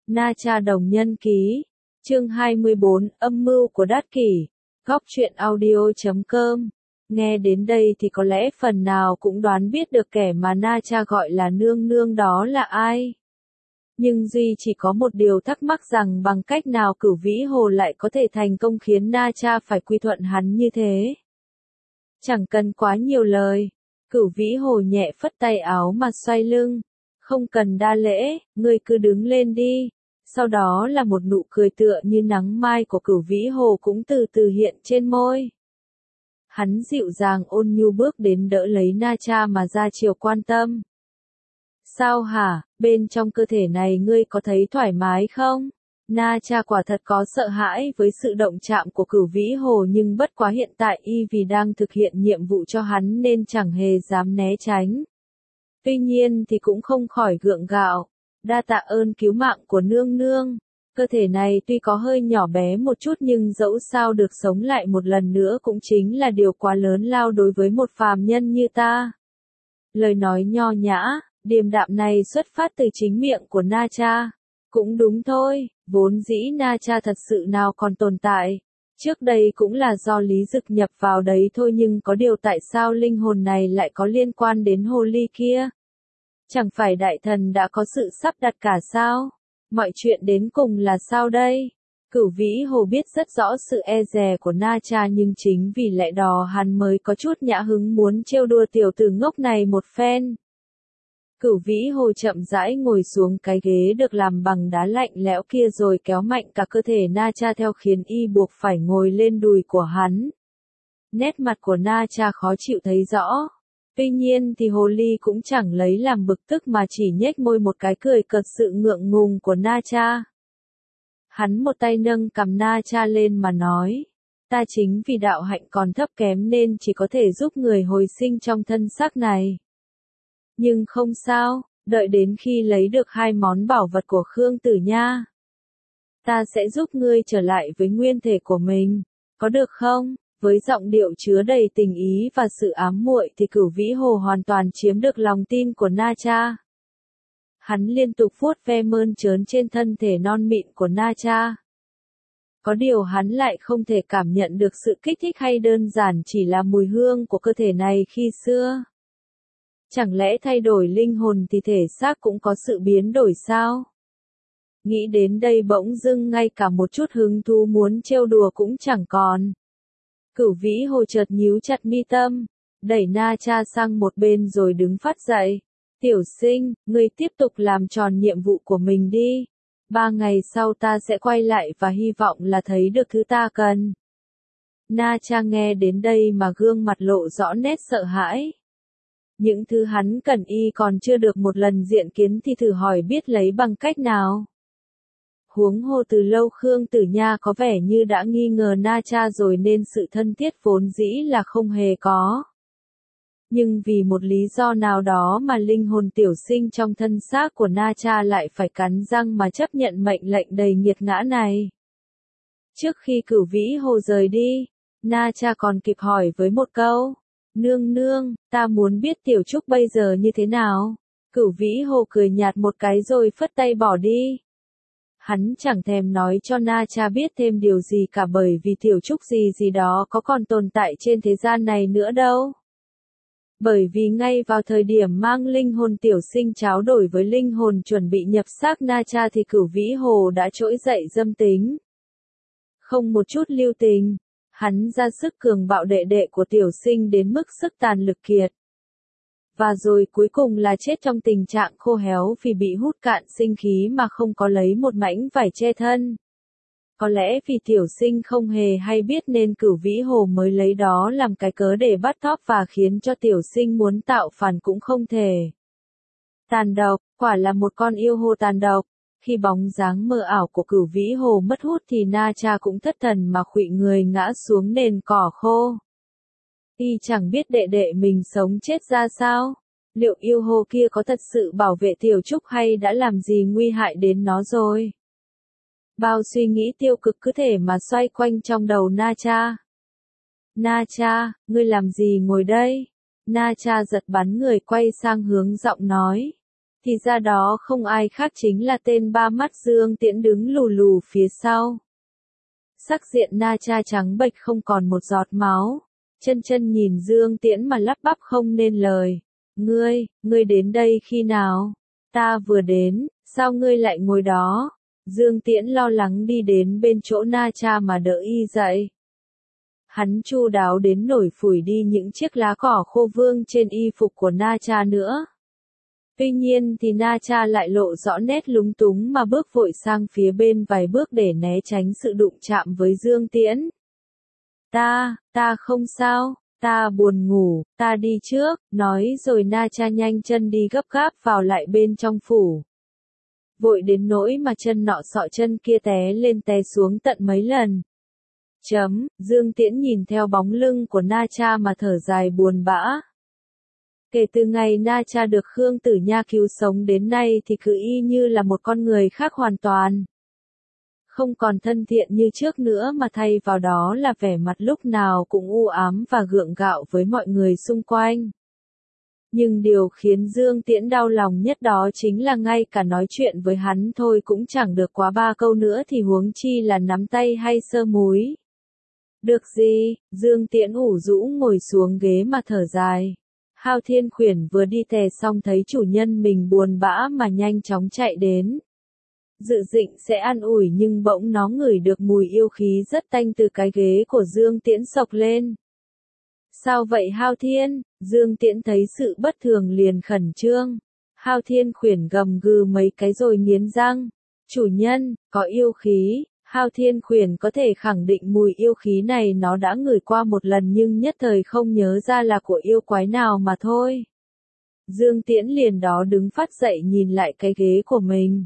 Na Cha Đồng Nhân Ký, chương 24, âm mưu của Đát Kỷ, góc truyện audio.com. Nghe đến đây thì có lẽ phần nào cũng đoán biết được kẻ mà Na Cha gọi là nương nương đó là ai. Nhưng Duy chỉ có một điều thắc mắc rằng bằng cách nào Cửu Vĩ Hồ lại có thể thành công khiến Na Cha phải quy thuận hắn như thế. Chẳng cần quá nhiều lời, Cửu Vĩ Hồ nhẹ phất tay áo mà xoay lưng. Không cần đa lễ, ngươi cứ đứng lên đi. Sau đó là một nụ cười tựa như nắng mai của Cửu Vĩ Hồ cũng từ từ hiện trên môi. Hắn dịu dàng ôn nhu bước đến đỡ lấy Na Cha mà ra chiều quan tâm. Sao hả, bên trong cơ thể này ngươi có thấy thoải mái không? Na Cha quả thật có sợ hãi với sự động chạm của Cửu Vĩ Hồ, nhưng bất quá hiện tại y vì đang thực hiện nhiệm vụ cho hắn nên chẳng hề dám né tránh. Tuy nhiên thì cũng không khỏi gượng gạo. Đa tạ ơn cứu mạng của nương nương. Cơ thể này tuy có hơi nhỏ bé một chút nhưng dẫu sao được sống lại một lần nữa cũng chính là điều quá lớn lao đối với một phàm nhân như ta. Lời nói nho nhã, điềm đạm này xuất phát từ chính miệng của Na Cha. Cũng đúng thôi, vốn dĩ Na Cha thật sự nào còn tồn tại. Trước đây cũng là do Lý Dực nhập vào đấy thôi, nhưng có điều tại sao linh hồn này lại có liên quan đến hồ ly kia? Chẳng phải đại thần đã có sự sắp đặt cả sao? Mọi chuyện đến cùng là sao đây? Cửu Vĩ Hồ biết rất rõ sự e dè của Na Cha, nhưng chính vì lẽ đó hắn mới có chút nhã hứng muốn trêu đùa tiểu tử ngốc này một phen. Cửu Vĩ Hồ chậm rãi ngồi xuống cái ghế được làm bằng đá lạnh lẽo kia rồi kéo mạnh cả cơ thể Na Cha theo, khiến y buộc phải ngồi lên đùi của hắn. Nét mặt của Na Cha khó chịu thấy rõ. Tuy nhiên thì hồ ly cũng chẳng lấy làm bực tức mà chỉ nhếch môi một cái cười cợt sự ngượng ngùng của Na Cha. Hắn một tay nâng cằm Na Cha lên mà nói, ta chính vì đạo hạnh còn thấp kém nên chỉ có thể giúp người hồi sinh trong thân xác này. Nhưng không sao, đợi đến khi lấy được hai món bảo vật của Khương Tử Nha, ta sẽ giúp ngươi trở lại với nguyên thể của mình, có được không? Với giọng điệu chứa đầy tình ý và sự ám muội thì Cửu Vĩ Hồ hoàn toàn chiếm được lòng tin của Na Cha. Hắn liên tục vuốt ve mơn trớn trên thân thể non mịn của Na Cha. Có điều hắn lại không thể cảm nhận được sự kích thích hay đơn giản chỉ là mùi hương của cơ thể này khi xưa. Chẳng lẽ thay đổi linh hồn thì thể xác cũng có sự biến đổi sao? Nghĩ đến đây bỗng dưng ngay cả một chút hứng thú muốn trêu đùa cũng chẳng còn. Cửu Vĩ Hồ chợt nhíu chặt mi tâm, đẩy Na Cha sang một bên rồi đứng phát dậy. Tiểu sinh, ngươi tiếp tục làm tròn nhiệm vụ của mình đi. 3 ngày sau ta sẽ quay lại và hy vọng là thấy được thứ ta cần. Na Cha nghe đến đây mà gương mặt lộ rõ nét sợ hãi. Những thứ hắn cần y còn chưa được một lần diện kiến thì thử hỏi biết lấy bằng cách nào. Huống hồ từ lâu Khương Tử Nha có vẻ như đã nghi ngờ Na Cha rồi nên sự thân thiết vốn dĩ là không hề có. Nhưng vì một lý do nào đó mà linh hồn tiểu sinh trong thân xác của Na Cha lại phải cắn răng mà chấp nhận mệnh lệnh đầy nghiệt ngã này. Trước khi Cửu Vĩ Hồ rời đi, Na Cha còn kịp hỏi với một câu, nương nương, ta muốn biết Tiểu Trúc bây giờ như thế nào. Cửu Vĩ Hồ cười nhạt một cái rồi phất tay bỏ đi. Hắn chẳng thèm nói cho Na Cha biết thêm điều gì cả, bởi vì Tiểu Trúc gì đó có còn tồn tại trên thế gian này nữa đâu. Bởi vì ngay vào thời điểm mang linh hồn tiểu sinh tráo đổi với linh hồn chuẩn bị nhập xác Na Cha thì Cửu Vĩ Hồ đã trỗi dậy dâm tính. Không một chút lưu tình, hắn ra sức cường bạo đệ đệ của tiểu sinh đến mức sức tàn lực kiệt. Và rồi cuối cùng là chết trong tình trạng khô héo vì bị hút cạn sinh khí mà không có lấy một mảnh vải che thân. Có lẽ vì tiểu sinh không hề hay biết nên Cửu Vĩ Hồ mới lấy đó làm cái cớ để bắt thóp và khiến cho tiểu sinh muốn tạo phản cũng không thể. Tàn độc, quả là một con yêu hồ tàn độc. Khi bóng dáng mờ ảo của Cửu Vĩ Hồ mất hút thì Na Cha cũng thất thần mà khuỵu người ngã xuống nền cỏ khô. Y chẳng biết đệ đệ mình sống chết ra sao. Liệu yêu hồ kia có thật sự bảo vệ Tiểu Trúc hay đã làm gì nguy hại đến nó rồi? Bao suy nghĩ tiêu cực cứ thể mà xoay quanh trong đầu Na Cha. Na Cha, ngươi làm gì ngồi đây? Na Cha giật bắn người quay sang hướng giọng nói. Thì ra đó không ai khác chính là tên ba mắt Dương Tiễn đứng lù lù phía sau. Sắc diện Na Cha trắng bệch không còn một giọt máu. Chân chân nhìn Dương Tiễn mà lắp bắp không nên lời. Ngươi đến đây khi nào? Ta vừa đến, sao ngươi lại ngồi đó? Dương Tiễn lo lắng đi đến bên chỗ Na Cha mà đỡ y dậy. Hắn chu đáo đến nổi phủi đi những chiếc lá cỏ khô vương trên y phục của Na Cha nữa. Tuy nhiên thì Na Cha lại lộ rõ nét lúng túng mà bước vội sang phía bên vài bước để né tránh sự đụng chạm với Dương Tiễn. Ta không sao, ta buồn ngủ, ta đi trước, nói rồi Na Cha nhanh chân đi gấp gáp vào lại bên trong phủ. Vội đến nỗi mà chân nọ sọ chân kia té lên té xuống tận mấy lần. Dương Tiễn nhìn theo bóng lưng của Na Cha mà thở dài buồn bã. Kể từ ngày Na Cha được Khương Tử Nha cứu sống đến nay thì cứ y như là một con người khác hoàn toàn. Không còn thân thiện như trước nữa mà thay vào đó là vẻ mặt lúc nào cũng u ám và gượng gạo với mọi người xung quanh. Nhưng điều khiến Dương Tiễn đau lòng nhất đó chính là ngay cả nói chuyện với hắn thôi cũng chẳng được quá 3 câu nữa thì huống chi là nắm tay hay sơ múi. Được gì, Dương Tiễn ủ rũ ngồi xuống ghế mà thở dài. Hao Thiên Khuyển vừa đi tè xong thấy chủ nhân mình buồn bã mà nhanh chóng chạy đến. Dự định sẽ an ủi nhưng bỗng nó ngửi được mùi yêu khí rất tanh từ cái ghế của Dương Tiễn xộc lên. Sao vậy Hao Thiên? Dương Tiễn thấy sự bất thường liền khẩn trương. Hao Thiên Khuyển gầm gừ mấy cái rồi nghiến răng. Chủ nhân, có yêu khí. Hao Thiên Khuyển có thể khẳng định mùi yêu khí này nó đã ngửi qua một lần nhưng nhất thời không nhớ ra là của yêu quái nào mà thôi. Dương Tiễn liền đó đứng phát dậy nhìn lại cái ghế của mình.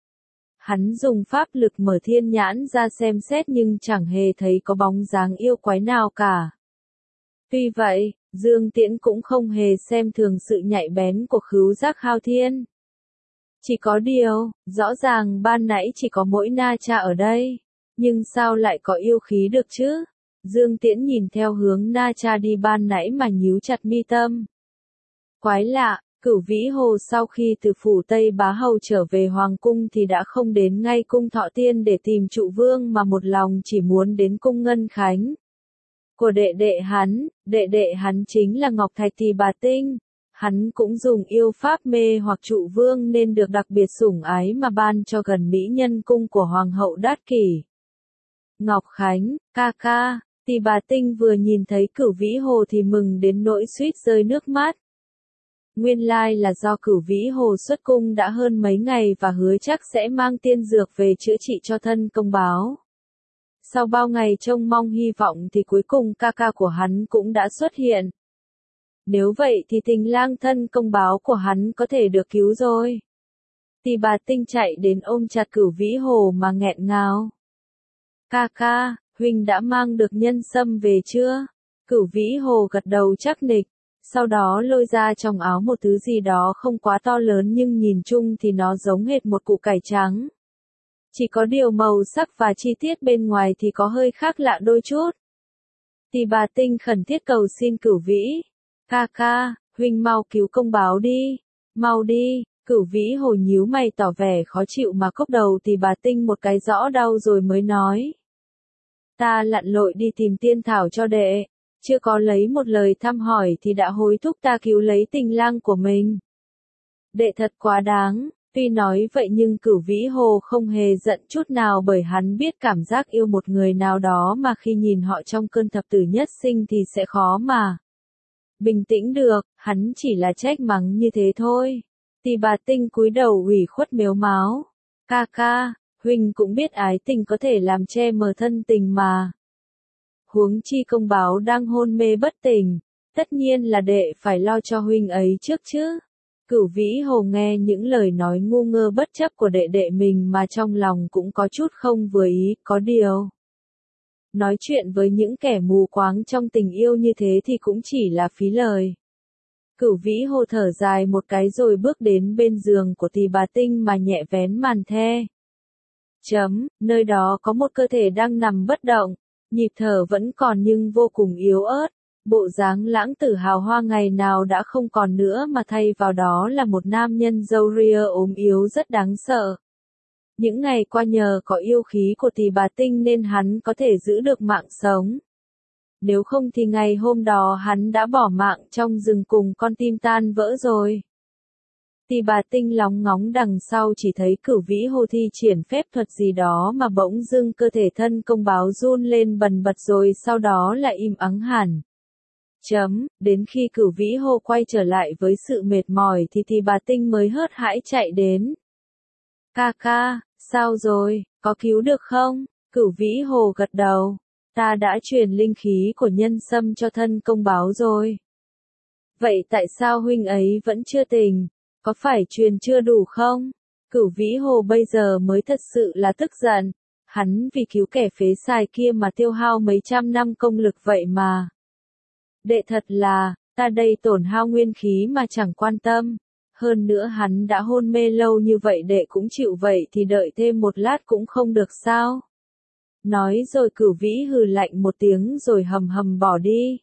Hắn dùng pháp lực mở thiên nhãn ra xem xét nhưng chẳng hề thấy có bóng dáng yêu quái nào cả. Tuy vậy, Dương Tiễn cũng không hề xem thường sự nhạy bén của khứu giác Hao Thiên. Chỉ có điều, rõ ràng ban nãy chỉ có mỗi Na Cha ở đây. Nhưng sao lại có yêu khí được chứ? Dương Tiễn nhìn theo hướng Na Cha đi ban nãy mà nhíu chặt mi tâm. Quái lạ, Cửu Vĩ Hồ sau khi từ phủ Tây Bá Hầu trở về Hoàng Cung thì đã không đến ngay cung Thọ Tiên để tìm trụ vương mà một lòng chỉ muốn đến cung Ngân Khánh. Của đệ đệ hắn chính là Ngọc Thạch Tỳ Bà Tinh. Hắn cũng dùng yêu pháp mê hoặc trụ vương nên được đặc biệt sủng ái mà ban cho gần mỹ nhân cung của Hoàng hậu Đát Kỷ. Ngọc Khánh, ca ca, Tỳ Bà Tinh vừa nhìn thấy Cửu Vĩ Hồ thì mừng đến nỗi suýt rơi nước mắt. Nguyên lai là do Cửu Vĩ Hồ xuất cung đã hơn mấy ngày và hứa chắc sẽ mang tiên dược về chữa trị cho thân công báo. Sau bao ngày trông mong hy vọng thì cuối cùng ca ca của hắn cũng đã xuất hiện. Nếu vậy thì tình lang thân công báo của hắn có thể được cứu rồi. Tỳ Bà Tinh chạy đến ôm chặt Cửu Vĩ Hồ mà nghẹn ngào. Ca ca, huynh đã mang được nhân sâm về chưa? Cửu Vĩ Hồ gật đầu chắc nịch. Sau đó lôi ra trong áo một thứ gì đó không quá to lớn nhưng nhìn chung thì nó giống hệt một củ cải trắng. Chỉ có điều màu sắc và chi tiết bên ngoài thì có hơi khác lạ đôi chút. Tỳ Bà Tinh khẩn thiết cầu xin Cửu Vĩ. Ca ca, huynh mau cứu công báo đi. Mau đi. Cửu Vĩ Hồ nhíu mày tỏ vẻ khó chịu mà cốc đầu Tỳ Bà Tinh một cái rõ đau rồi mới nói. Ta lặn lội đi tìm tiên thảo cho đệ. Chưa có lấy một lời thăm hỏi thì đã hối thúc ta cứu lấy tình lang của mình. Đệ thật quá đáng. Tuy nói vậy nhưng Cửu Vĩ Hồ không hề giận chút nào bởi hắn biết cảm giác yêu một người nào đó mà khi nhìn họ trong cơn thập tử nhất sinh thì sẽ khó mà bình tĩnh được, hắn chỉ là trách mắng như thế thôi. Tỳ Bà Tinh cúi đầu ủy khuất mếu máo. Ca ca, huynh cũng biết ái tình có thể làm che mờ thân tình mà. Huống chi công báo đang hôn mê bất tỉnh, tất nhiên là đệ phải lo cho huynh ấy trước chứ. Cửu Vĩ Hồ nghe những lời nói ngu ngơ bất chấp của đệ đệ mình mà trong lòng cũng có chút không vừa ý, có điều. Nói chuyện với những kẻ mù quáng trong tình yêu như thế thì cũng chỉ là phí lời. Cửu Vĩ Hồ thở dài một cái rồi bước đến bên giường của Tỳ Bà Tinh mà nhẹ vén màn the. Nơi đó có một cơ thể đang nằm bất động, nhịp thở vẫn còn nhưng vô cùng yếu ớt. Bộ dáng lãng tử hào hoa ngày nào đã không còn nữa mà thay vào đó là một nam nhân râu ria ốm yếu rất đáng sợ. Những ngày qua nhờ có yêu khí của Tỳ Bà Tinh nên hắn có thể giữ được mạng sống. Nếu không thì ngày hôm đó hắn đã bỏ mạng trong rừng cùng con tim tan vỡ rồi. Tỳ Bà Tinh lóng ngóng đằng sau chỉ thấy Cửu Vĩ Hồ thi triển phép thuật gì đó mà bỗng dưng cơ thể thân công báo run lên bần bật rồi sau đó lại im ắng hẳn. Đến khi Cửu Vĩ Hồ quay trở lại với sự mệt mỏi thì Tỳ Bà Tinh mới hớt hãi chạy đến. Ca ca, sao rồi, có cứu được không? Cửu Vĩ Hồ gật đầu. Ta đã truyền linh khí của nhân sâm cho thân công báo rồi. Vậy tại sao huynh ấy vẫn chưa tỉnh? Có phải truyền chưa đủ không? Cửu Vĩ Hồ bây giờ mới thật sự là tức giận. Hắn vì cứu kẻ phế sài kia mà tiêu hao mấy trăm năm công lực vậy mà. Đệ thật là, ta đây tổn hao nguyên khí mà chẳng quan tâm. Hơn nữa hắn đã hôn mê lâu như vậy đệ cũng chịu vậy thì đợi thêm một lát cũng không được sao? Nói rồi Cửu Vĩ hừ lạnh một tiếng rồi hầm hầm bỏ đi.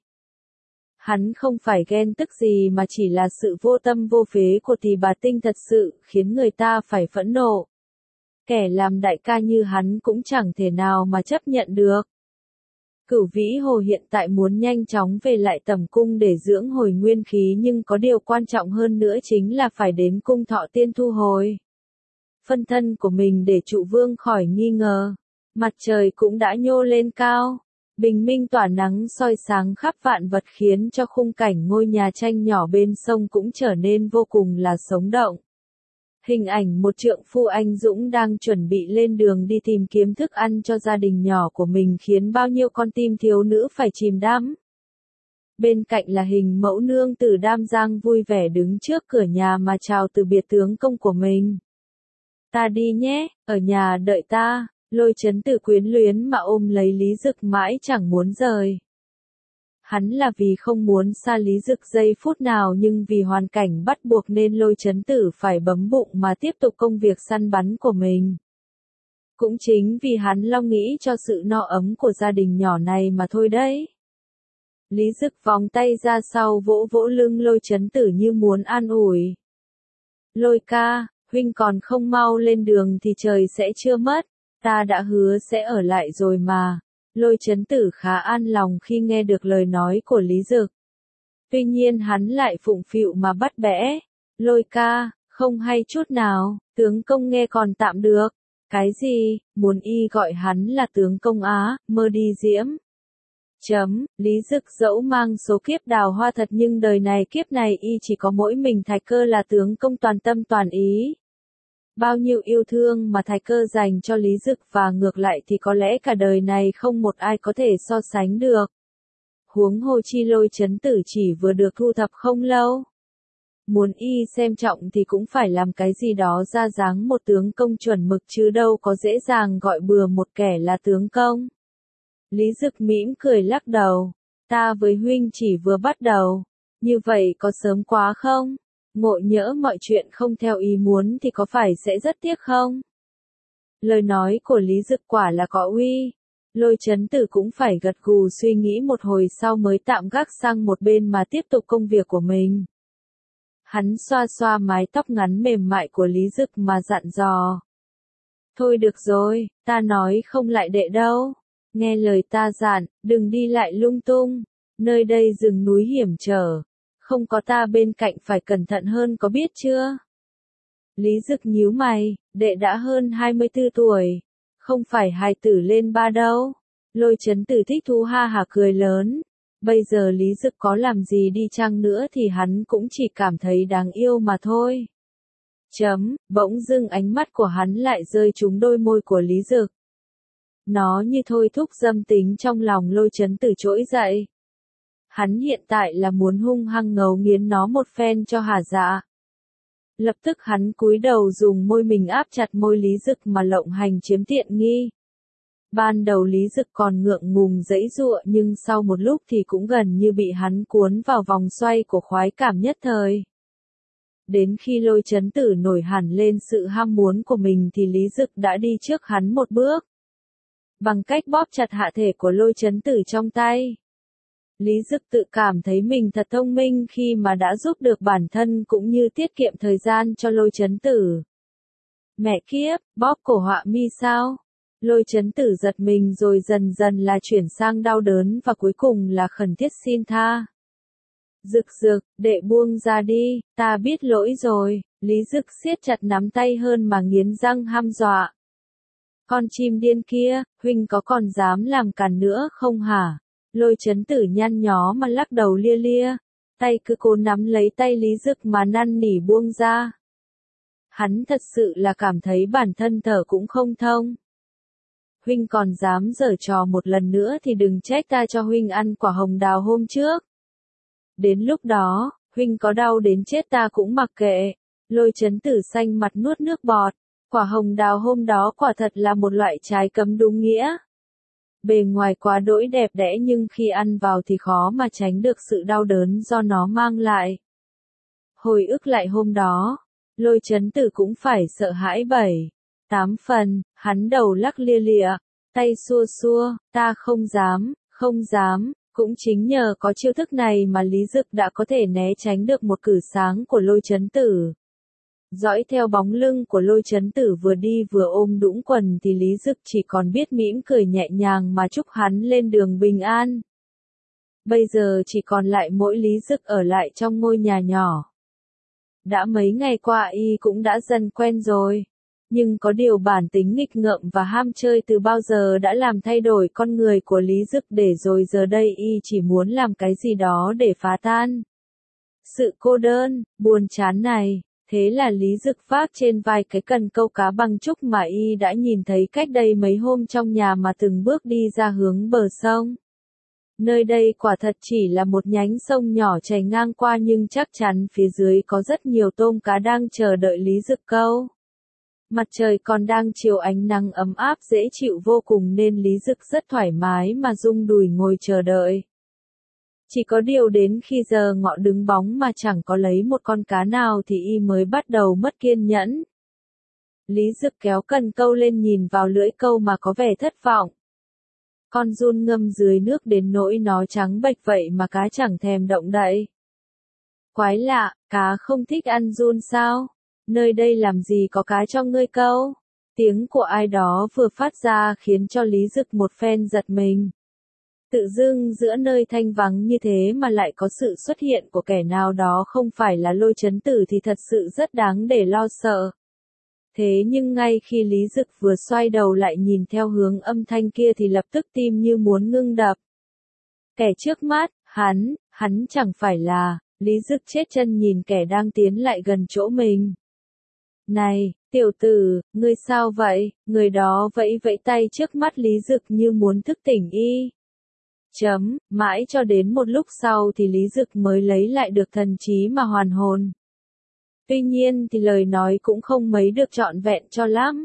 Hắn không phải ghen tức gì mà chỉ là sự vô tâm vô phế của Tỳ Bà Tinh thật sự khiến người ta phải phẫn nộ. Kẻ làm đại ca như hắn cũng chẳng thể nào mà chấp nhận được. Cửu Vĩ Hồ hiện tại muốn nhanh chóng về lại tẩm cung để dưỡng hồi nguyên khí nhưng có điều quan trọng hơn nữa chính là phải đến cung Thọ Tiên thu hồi phân thân của mình để trụ vương khỏi nghi ngờ. Mặt trời cũng đã nhô lên cao, bình minh tỏa nắng soi sáng khắp vạn vật khiến cho khung cảnh ngôi nhà tranh nhỏ bên sông cũng trở nên vô cùng là sống động. Hình ảnh một trượng phu anh dũng đang chuẩn bị lên đường đi tìm kiếm thức ăn cho gia đình nhỏ của mình khiến bao nhiêu con tim thiếu nữ phải chìm đắm. Bên cạnh là hình mẫu nương tử Đam Giang vui vẻ đứng trước cửa nhà mà chào từ biệt tướng công của mình. Ta đi nhé, ở nhà đợi ta. Lôi Chấn Tử quyến luyến mà ôm lấy Lý Dực mãi chẳng muốn rời. Hắn là vì không muốn xa Lý Dực giây phút nào nhưng vì hoàn cảnh bắt buộc nên Lôi Chấn Tử phải bấm bụng mà tiếp tục công việc săn bắn của mình. Cũng chính vì hắn lo nghĩ cho sự no ấm của gia đình nhỏ này mà thôi đấy. Lý Dực vòng tay ra sau vỗ vỗ lưng Lôi Chấn Tử như muốn an ủi. Lôi ca, huynh còn không mau lên đường thì trời sẽ chưa mất. Ta đã hứa sẽ ở lại rồi mà. Lôi Chấn Tử khá an lòng khi nghe được lời nói của Lý Dực. Tuy nhiên hắn lại phụng phịu mà bắt bẽ. Lôi ca, không hay chút nào, tướng công nghe còn tạm được. Cái gì, muốn y gọi hắn là tướng công á, mơ đi diễm. Lý Dực dẫu mang số kiếp đào hoa thật nhưng đời này kiếp này y chỉ có mỗi mình Thạch Cơ là tướng công toàn tâm toàn ý. Bao nhiêu yêu thương mà Thạch Cơ dành cho Lý Dực và ngược lại thì có lẽ cả đời này không một ai có thể so sánh được. Huống hồ chi Lôi Chấn Tử chỉ vừa được thu thập không lâu. Muốn y xem trọng thì cũng phải làm cái gì đó ra dáng một tướng công chuẩn mực chứ đâu có dễ dàng gọi bừa một kẻ là tướng công. Lý Dực mỉm cười lắc đầu. Ta với huynh chỉ vừa bắt đầu. Như vậy có sớm quá không? Ngộ nhỡ mọi chuyện không theo ý muốn thì có phải sẽ rất tiếc không? Lời nói của Lý Dực quả là có uy. Lôi Chấn Tử cũng phải gật gù suy nghĩ một hồi sau mới tạm gác sang một bên mà tiếp tục công việc của mình. Hắn xoa xoa mái tóc ngắn mềm mại của Lý Dực mà dặn dò. Thôi được rồi, ta nói không lại đệ đâu. Nghe lời ta dặn, đừng đi lại lung tung. Nơi đây rừng núi hiểm trở. Không có ta bên cạnh phải cẩn thận hơn có biết chưa? Lý Dực nhíu mày, đệ đã hơn 24 tuổi. Không phải hài tử lên ba đâu. Lôi Chấn Tử thích thú ha hả cười lớn. Bây giờ Lý Dực có làm gì đi chăng nữa thì hắn cũng chỉ cảm thấy đáng yêu mà thôi. Bỗng dưng ánh mắt của hắn lại rơi trúng đôi môi của Lý Dực. Nó như thôi thúc dâm tính trong lòng Lôi Chấn Tử trỗi dậy. Hắn hiện tại là muốn hung hăng ngấu nghiến nó một phen cho hả dạ. Lập tức hắn cúi đầu dùng môi mình áp chặt môi Lý Dực mà lộng hành chiếm tiện nghi. Ban đầu Lý Dực còn ngượng ngùng giãy giụa nhưng sau một lúc thì cũng gần như bị hắn cuốn vào vòng xoay của khoái cảm nhất thời. Đến khi Lôi Chấn Tử nổi hẳn lên sự ham muốn của mình thì Lý Dực đã đi trước hắn một bước. Bằng cách bóp chặt hạ thể của Lôi Chấn Tử trong tay. Lý Dực tự cảm thấy mình thật thông minh khi mà đã giúp được bản thân cũng như tiết kiệm thời gian cho Lôi Chấn Tử. Mẹ kiếp, bóp cổ họa mi sao? Lôi Chấn Tử giật mình rồi dần dần là chuyển sang đau đớn và cuối cùng là khẩn thiết xin tha. Dực dực, đệ buông ra đi, ta biết lỗi rồi. Lý Dực siết chặt nắm tay hơn mà nghiến răng hăm dọa. Con chim điên kia, huynh có còn dám làm càn nữa không hả? Lôi Chấn Tử nhăn nhó mà lắc đầu lia lia, tay cứ cố nắm lấy tay Lý Dực mà năn nỉ buông ra. Hắn thật sự là cảm thấy bản thân thở cũng không thông. Huynh còn dám giở trò một lần nữa thì đừng trách ta cho huynh ăn quả hồng đào hôm trước. Đến lúc đó, huynh có đau đến chết ta cũng mặc kệ. Lôi Chấn Tử xanh mặt nuốt nước bọt. Quả hồng đào hôm đó quả thật là một loại trái cấm đúng nghĩa. Bề ngoài quá đỗi đẹp đẽ nhưng khi ăn vào thì khó mà tránh được sự đau đớn do nó mang lại. Hồi ức lại hôm đó, Lôi Chấn Tử cũng phải sợ hãi 7, 8 phần, hắn đầu lắc lia lịa, tay xua xua, ta không dám, không dám. Cũng chính nhờ có chiêu thức này mà Lý Dực đã có thể né tránh được một cử sáng của Lôi Chấn Tử. Dõi theo bóng lưng của Lôi Chấn Tử vừa đi vừa ôm đũng quần thì Lý Dực chỉ còn biết mỉm cười nhẹ nhàng mà chúc hắn lên đường bình an. Bây giờ chỉ còn lại mỗi Lý Dực ở lại trong ngôi nhà nhỏ. Đã mấy ngày qua y cũng đã dần quen rồi. Nhưng có điều bản tính nghịch ngợm và ham chơi từ bao giờ đã làm thay đổi con người của Lý Dực để rồi giờ đây y chỉ muốn làm cái gì đó để phá tan sự cô đơn, buồn chán này. Thế là Lý Dực vác trên vai cái cần câu cá bằng trúc mà y đã nhìn thấy cách đây mấy hôm trong nhà mà từng bước đi ra hướng bờ sông. Nơi đây quả thật chỉ là một nhánh sông nhỏ chảy ngang qua nhưng chắc chắn phía dưới có rất nhiều tôm cá đang chờ đợi Lý Dực câu. Mặt trời còn đang chiếu ánh nắng ấm áp dễ chịu vô cùng nên Lý Dực rất thoải mái mà rung đùi ngồi chờ đợi. Chỉ có điều đến khi giờ ngọ đứng bóng mà chẳng có lấy một con cá nào thì y mới bắt đầu mất kiên nhẫn. Lý Dực kéo cần câu lên nhìn vào lưỡi câu mà có vẻ thất vọng. Con giun ngâm dưới nước đến nỗi nó trắng bệch vậy mà cá chẳng thèm động đậy. Quái lạ, cá không thích ăn giun sao? Nơi đây làm gì có cá cho ngươi câu? Tiếng của ai đó vừa phát ra khiến cho Lý Dực một phen giật mình. Tự dưng giữa nơi thanh vắng như thế mà lại có sự xuất hiện của kẻ nào đó không phải là Lôi Chấn Tử thì thật sự rất đáng để lo sợ. Thế nhưng ngay khi Lý Dực vừa xoay đầu lại nhìn theo hướng âm thanh kia thì lập tức tim như muốn ngưng đập. Kẻ trước mắt, hắn chẳng phải là, Lý Dực chết chân nhìn kẻ đang tiến lại gần chỗ mình. Này, tiểu tử, ngươi sao vậy? Người đó vẫy vẫy tay trước mắt Lý Dực như muốn thức tỉnh y. Mãi cho đến một lúc sau thì Lý Dực mới lấy lại được thần trí mà hoàn hồn. Tuy nhiên thì lời nói cũng không mấy được trọn vẹn cho lắm.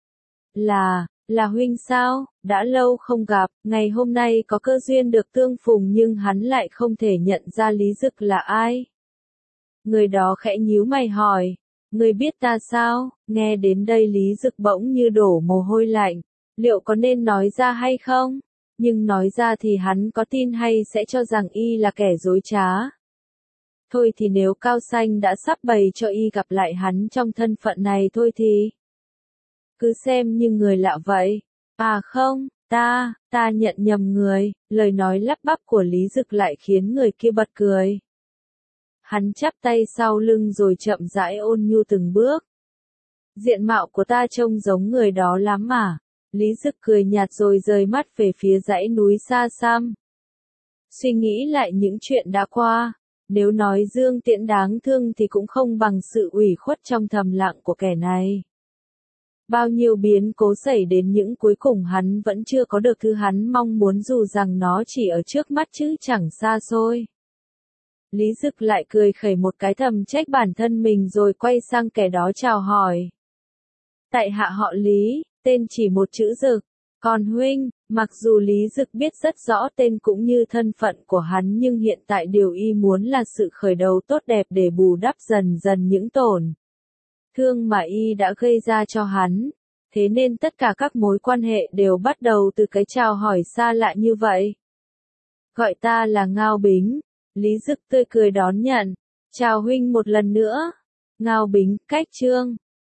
Là huynh sao, đã lâu không gặp, ngày hôm nay có cơ duyên được tương phùng nhưng hắn lại không thể nhận ra Lý Dực là ai. Người đó khẽ nhíu mày hỏi, ngươi biết ta sao? Nghe đến đây Lý Dực bỗng như đổ mồ hôi lạnh, liệu có nên nói ra hay không? Nhưng nói ra thì hắn có tin hay sẽ cho rằng y là kẻ dối trá. Thôi thì nếu Cao Xanh đã sắp bày cho y gặp lại hắn trong thân phận này thôi thì cứ xem như người lạ vậy. À không, ta nhận nhầm người. Lời nói lắp bắp của Lý Dực lại khiến người kia bật cười. Hắn chắp tay sau lưng rồi chậm rãi ôn nhu từng bước. Diện mạo của ta trông giống người đó lắm mà. Lý Dực cười nhạt rồi rời mắt về phía dãy núi xa xăm. Suy nghĩ lại những chuyện đã qua. Nếu nói Dương Tiễn đáng thương thì cũng không bằng sự ủy khuất trong thầm lặng của kẻ này. Bao nhiêu biến cố xảy đến những cuối cùng hắn vẫn chưa có được thứ hắn mong muốn dù rằng nó chỉ ở trước mắt chứ chẳng xa xôi. Lý Dực lại cười khẩy một cái thầm trách bản thân mình rồi quay sang kẻ đó chào hỏi. Tại hạ họ Lý, tên chỉ một chữ Dực. Còn huynh, mặc dù Lý Dực biết rất rõ tên cũng như thân phận của hắn nhưng hiện tại điều y muốn là sự khởi đầu tốt đẹp để bù đắp dần dần những tổn thương mà y đã gây ra cho hắn. Thế nên tất cả các mối quan hệ đều bắt đầu từ cái chào hỏi xa lạ như vậy. Gọi ta là Ngao Bính. Lý Dực tươi cười đón nhận. Chào huynh một lần nữa. Ngao Bính, cách chương.